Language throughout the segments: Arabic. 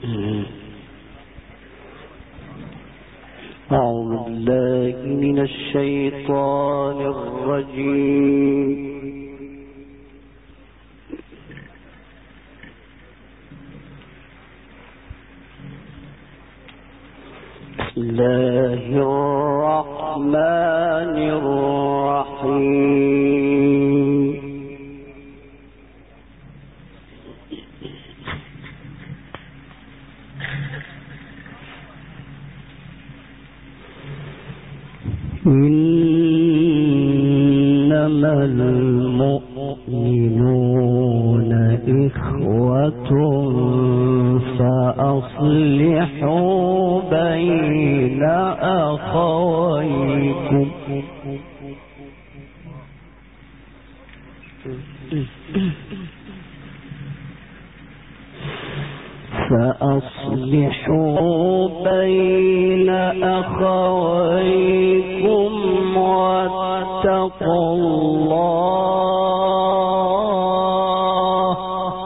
أعوذ بالله من الشيطان الرجيم. بسم الله الرحمن الرحيم. إنما المؤمنون إخوة فأصلحوا بين أخويكم. بين أخويكم واتقوا الله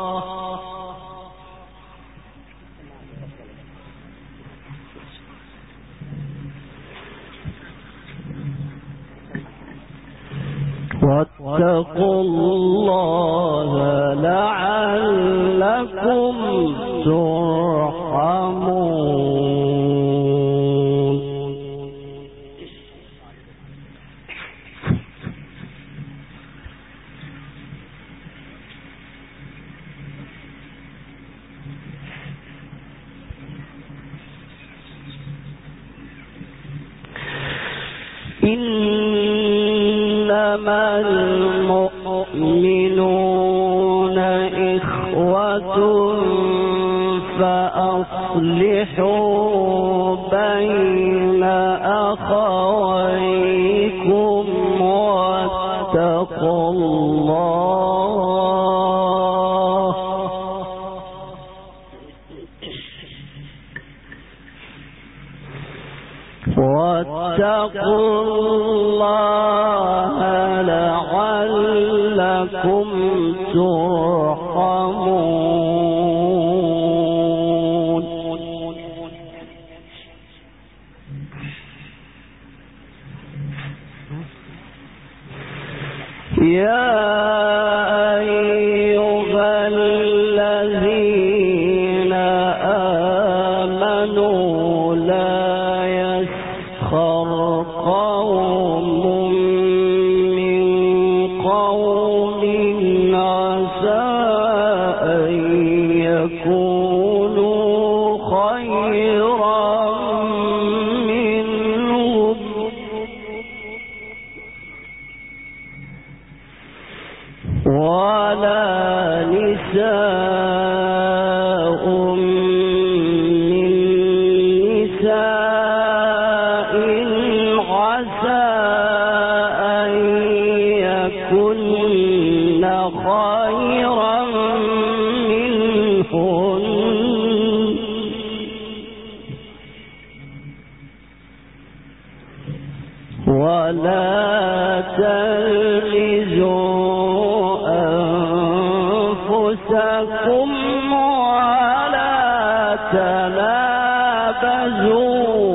لعلكم ترحمون. إنما المؤمنون إخوة فأصلحوا بين أخويكم واتقوا الله لعلكم ترحمون. يا أيها الذين آمنوا لا يسخر قوم من قوم عسى أن يكونوا خيرا منهم ولا نساء من نساء عسى أن يكن خيرا منهن ولا تلمزوا أنفسكم ولا تنابزوا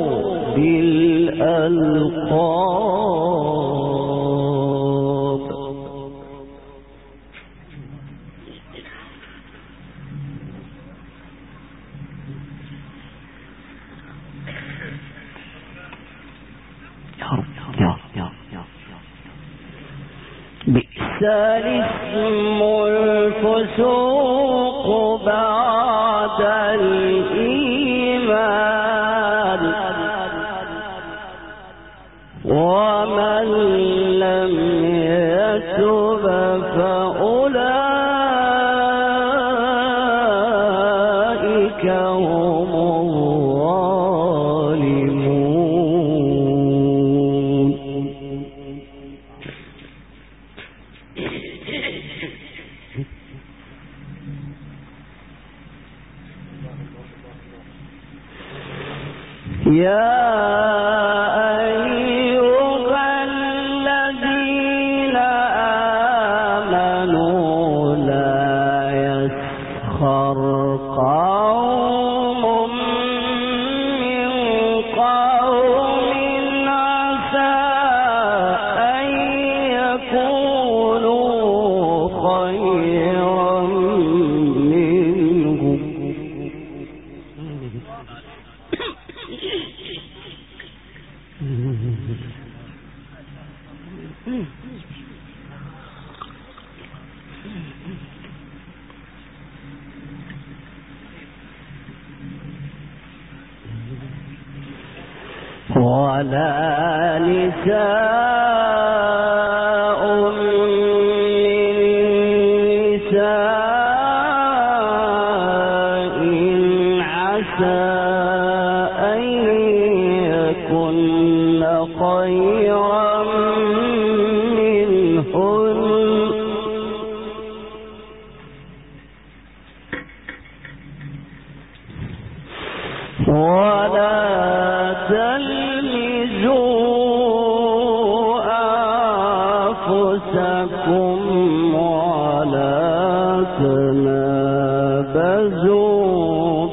بالألقاب. بئس الاسم الفسوق بعد الإيمان ومن لم يتب فأولئك هم الظالمون. يا أيها الذين آمنوا لا يسخر قوم ولا نساء من نساء عسى أن يكن خيرا منهن ولا تلمزوا أنفسكم ولا تنابزوا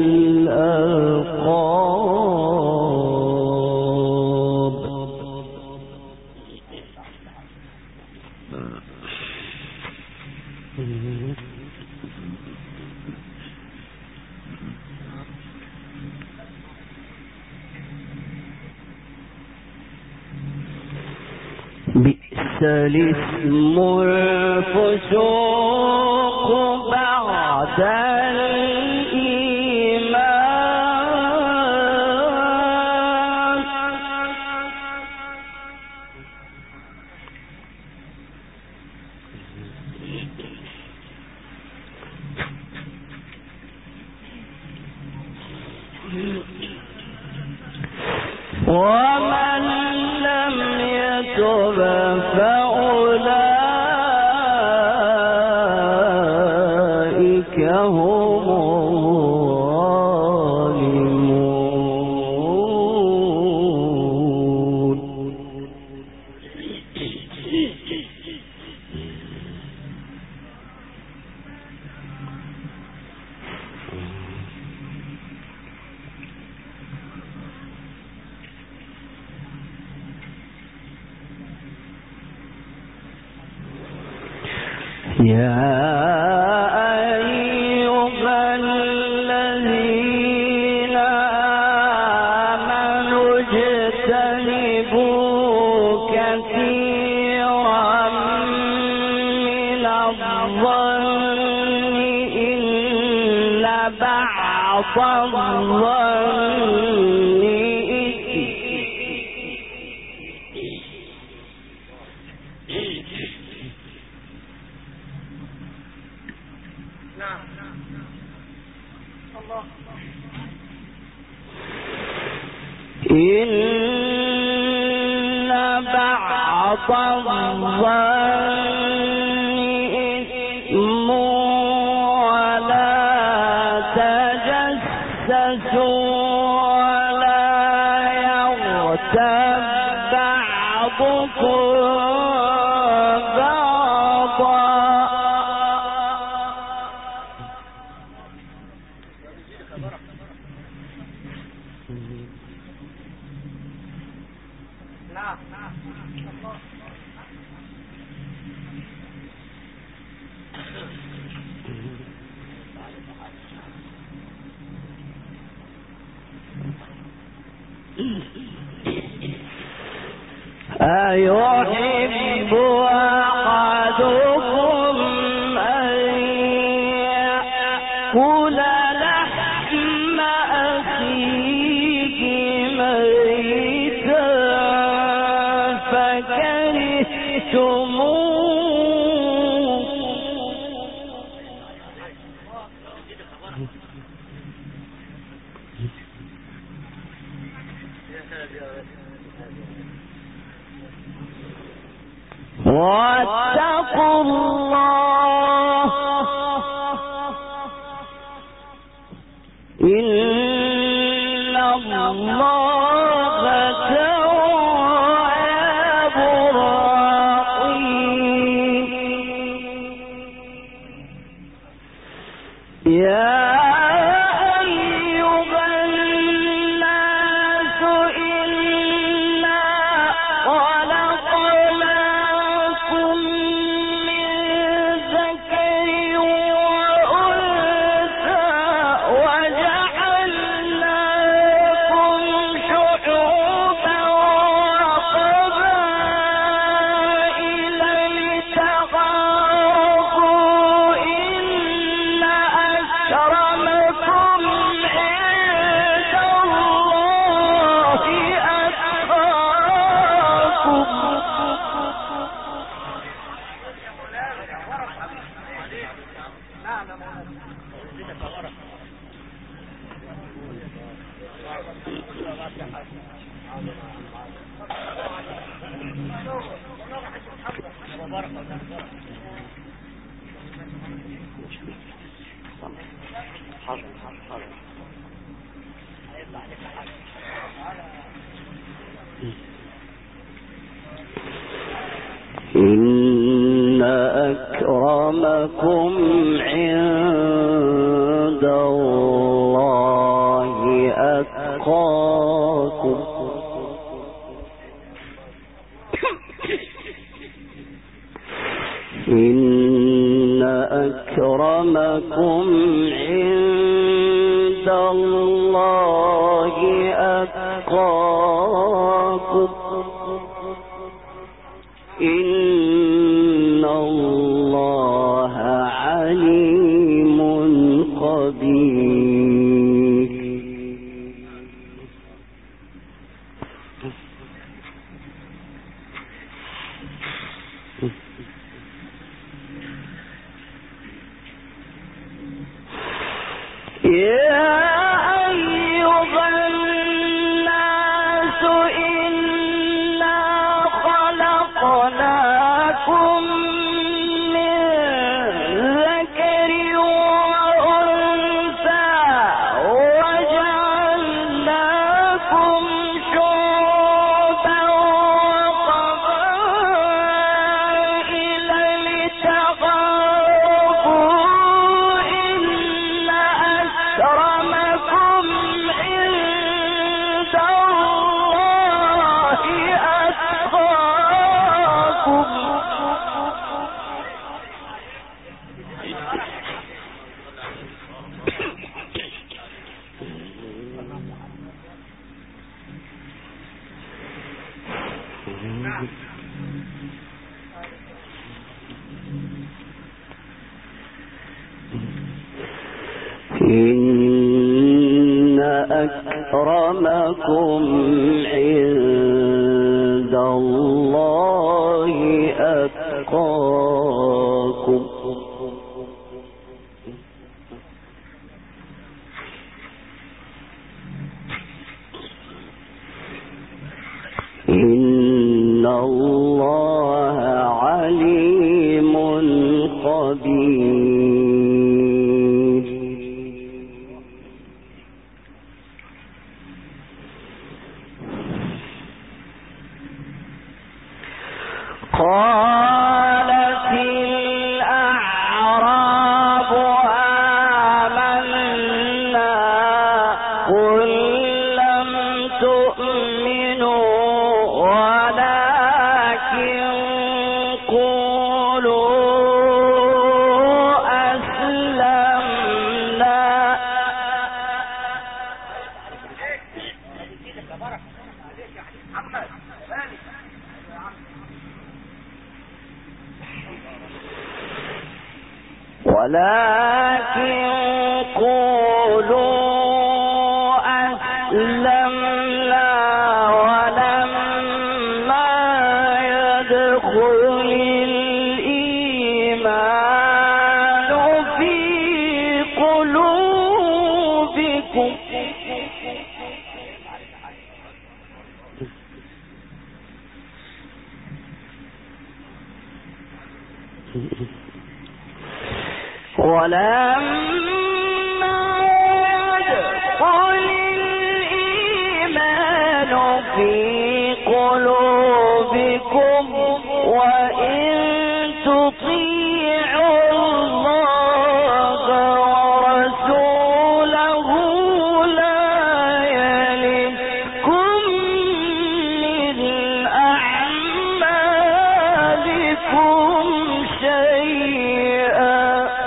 بالألقاب بئس الاسم الفسوق بعد الإيمان ومن لم يتب فأولئك هم الظالمون يا أيها الذين آمنوا اجتنبوا كثيرا من الظن إن بعض الظن إن بعض الظن إثم ولا تجسسوا ولا يغتب بعضكم بعضا أيحب أحدكم أن يأكل لحم أخيه ميتا فكرهتموه واتقوا الله إن الله تواب رحيم يا أكرمكم إن أكرمكم عند الله أتقاكم إن أكرمكم عند الله أتقاكم إن الله عليم خبير. يا أيها الناس إنا خلقناكم من ذكر وأنثى وجعلناكم شعوبا وقبائل لتعارفوا إن أكرمكم عند الله أتقاكم إن أكرمكم عند الله أتقاكم إن الله عليم خبير. قالت الأعراب آمنا قل لم تؤمنوا ولكن قولوا أسلمنا ولما يدخل الإيمان في قلوبكم ولما يدخل الإيمان في قلوبكم وإن تطيعوا الله ورسوله لا يلدكم من أعمالكم شيئا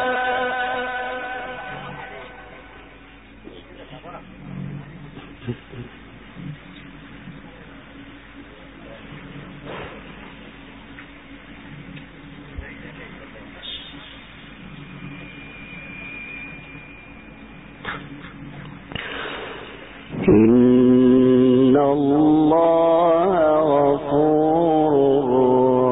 إن الله غفور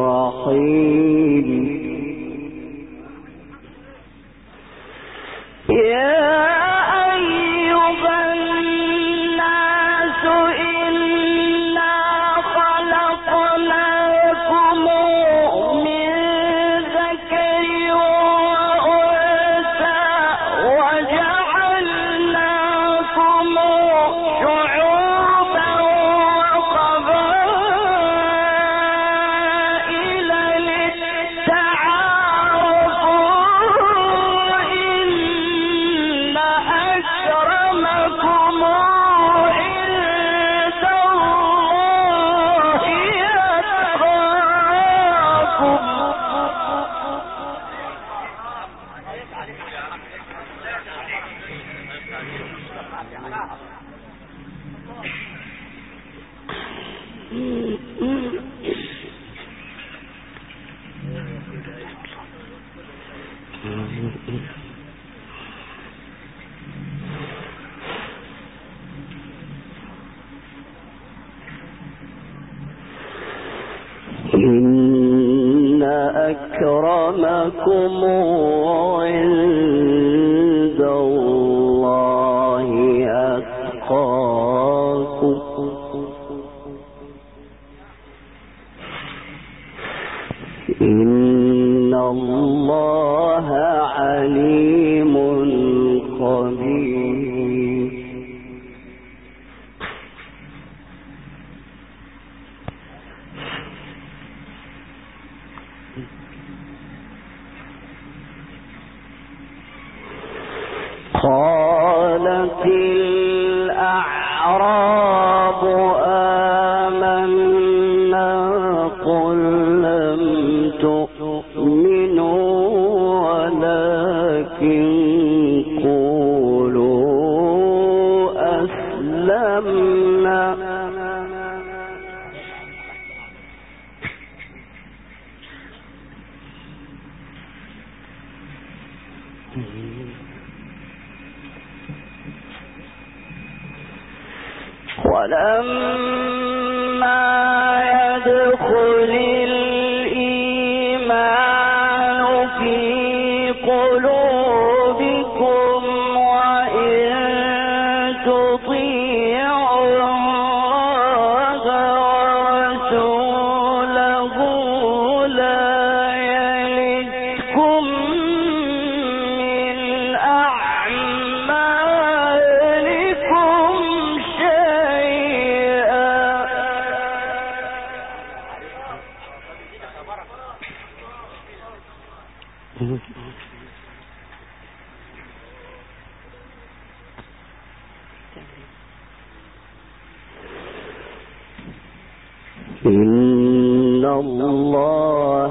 رحيم إن أكرمكم عند الله أتقاكم إن الله عليم خبير. قالت الأعراب آمنا قل لم تؤمنوا ولكن قولوا أسلمنا ولما يدخل الإيمان في قلوبكم وإن تطيعوا الله ورسوله لا يلدكم من أعمالكم إن الله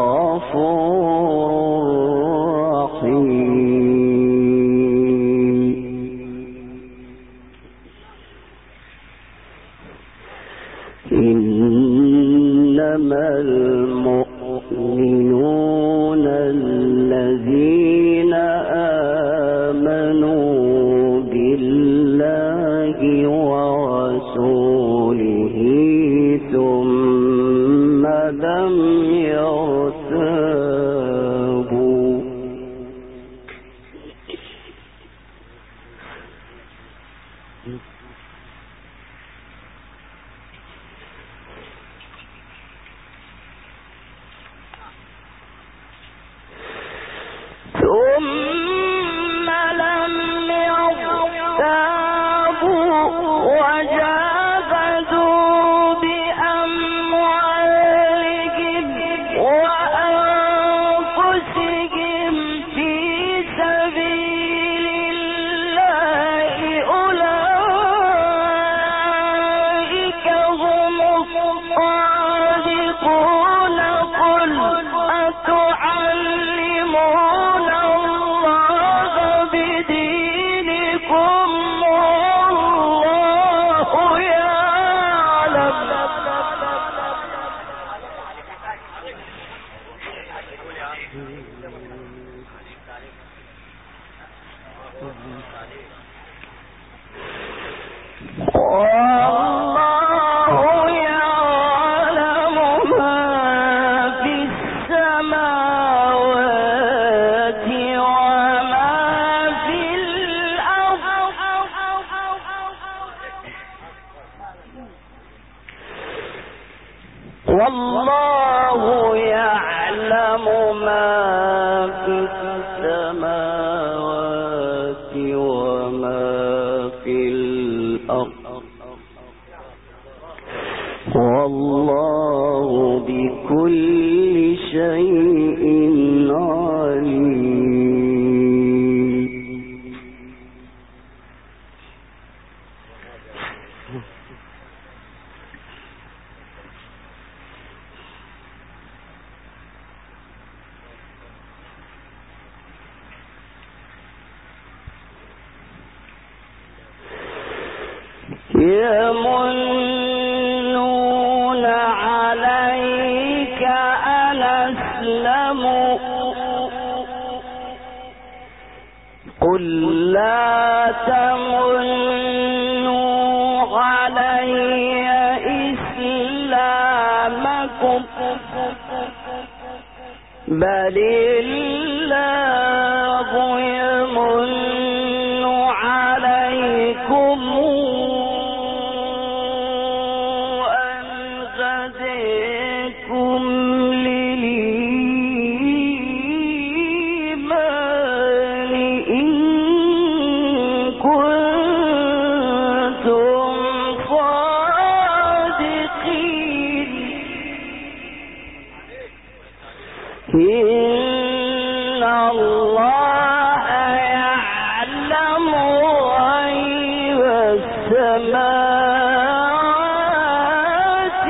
غفور رحيم. إنما المؤمنون الذين آمنوا بالله ورسوله ثم لم يرتابوا وجاهدوا بأموالهم وأنفسهم في سبيل الله أولئك هم الصادقون. قل أتعلمون الله بدينكم والله يعلم والله يعلم ما في السماوات وما في الأرض والله بكل شيء عليم. يمنون عليك أن أسلموا قل لا تمنوا علي إسلامكم بل الله يمن عليكم أن هداكم للإيمان إن كنتم صادقين. إن الله يعلم غيب السماوات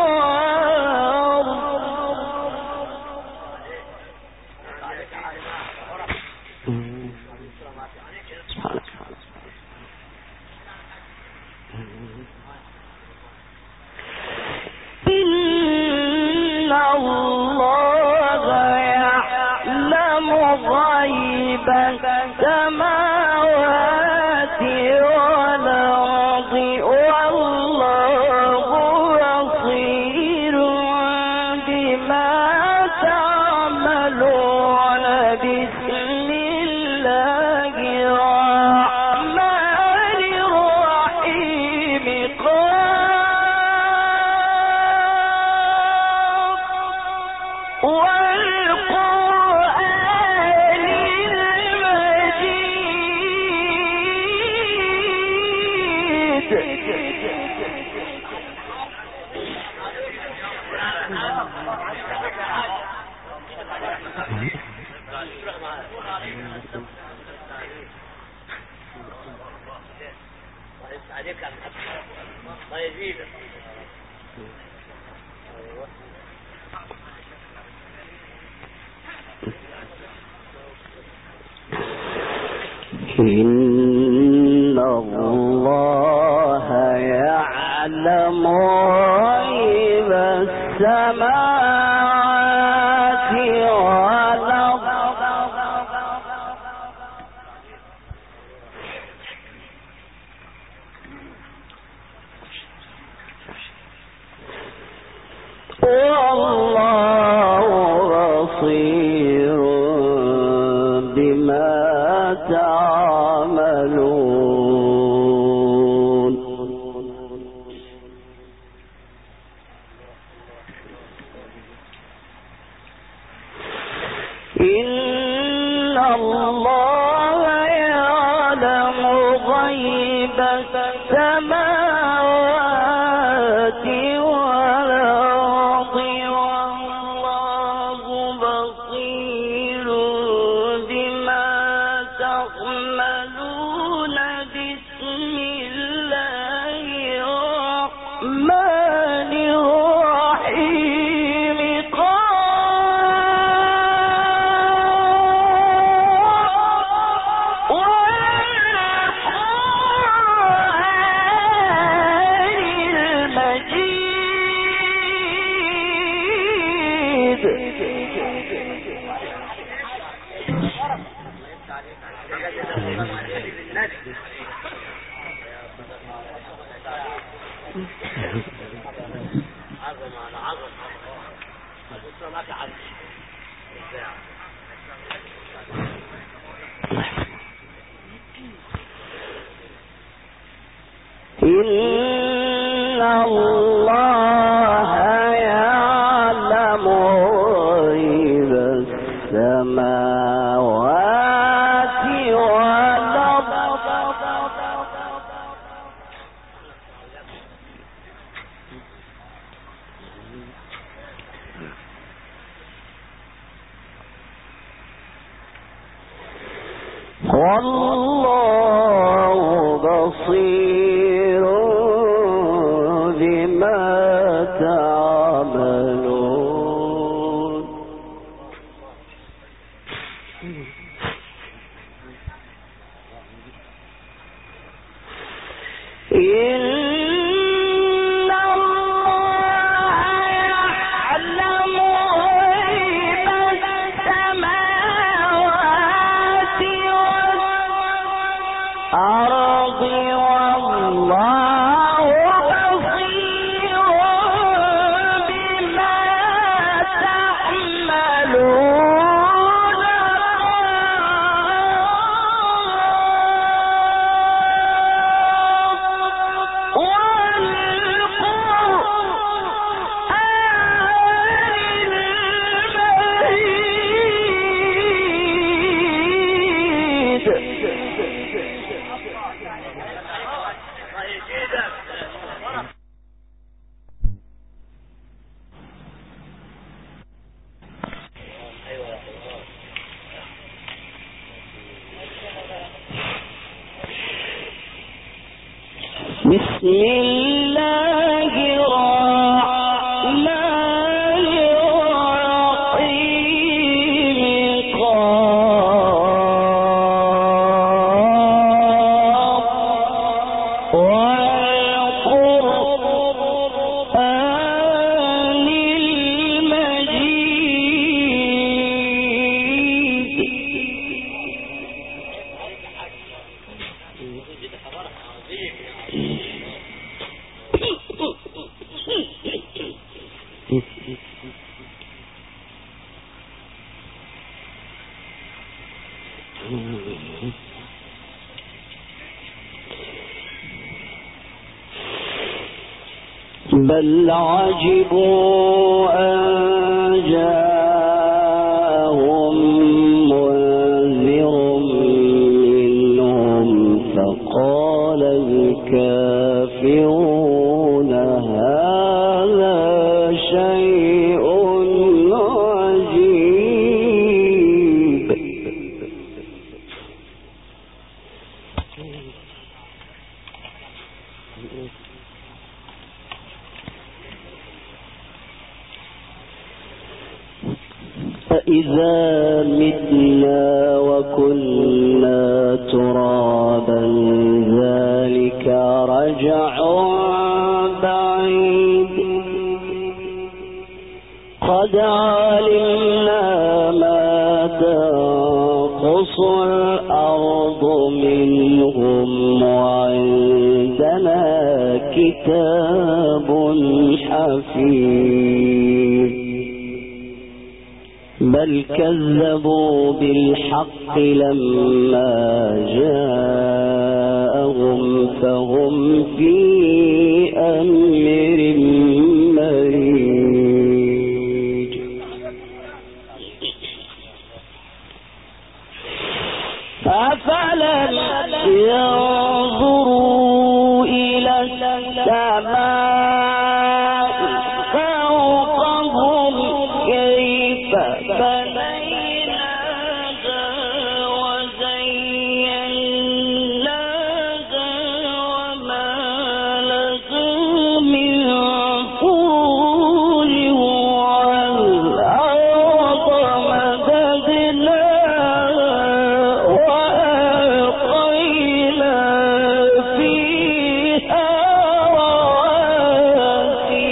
والأرض. إن الله يعلم غيب السماوات والأرض والله بصير بما تعملون. بسم الله الرحمن الرحيم والقرآن المجيد. إن الله يعلم غيب السماوات والأرض والله بصير بما تعملون. إن الله يعلم غيب السماوات والأرض والله بصير بما تعملون. بسم الله الرحمن الرحيم إن الله يعلم غيب السماوات والأرض والله بصير بما تعملون. بسم الله الرحمن الرحيم. قاف والقرآن المجيد. بل عجبوا أن جاءهم منذر منهم فقال الكافرون هذا شيء عجيب. أإذا متنا وكنا ترابا ذلك رجع بعيد. قد علمنا ما تنقص الأرض منهم وعندنا كتاب حفيظ. بل كذبوا بالحق لما جاءهم فهم في أمر مريج. أفلم ينظروا إلى السماء فوقهم كيف بنيناها وزيناها وما لها من فروج والأرض مددناها وألقينا فيها رواسي.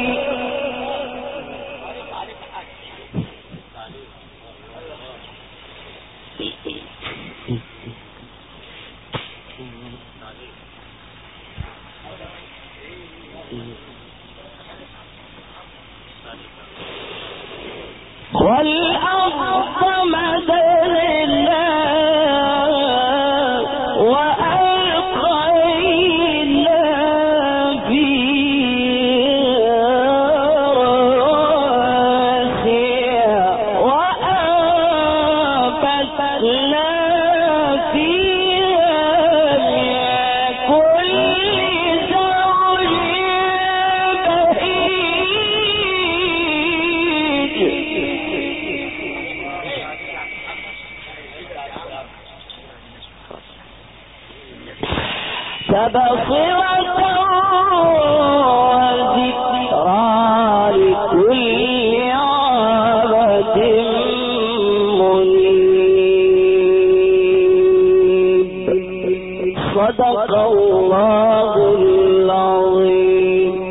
والأرض مددناها وألقينا فيها رواسي وأنبتنا فيها من كل زوج بهيج. تبصرة وذكرى لكل عبد منيب. صدق الله العظيم.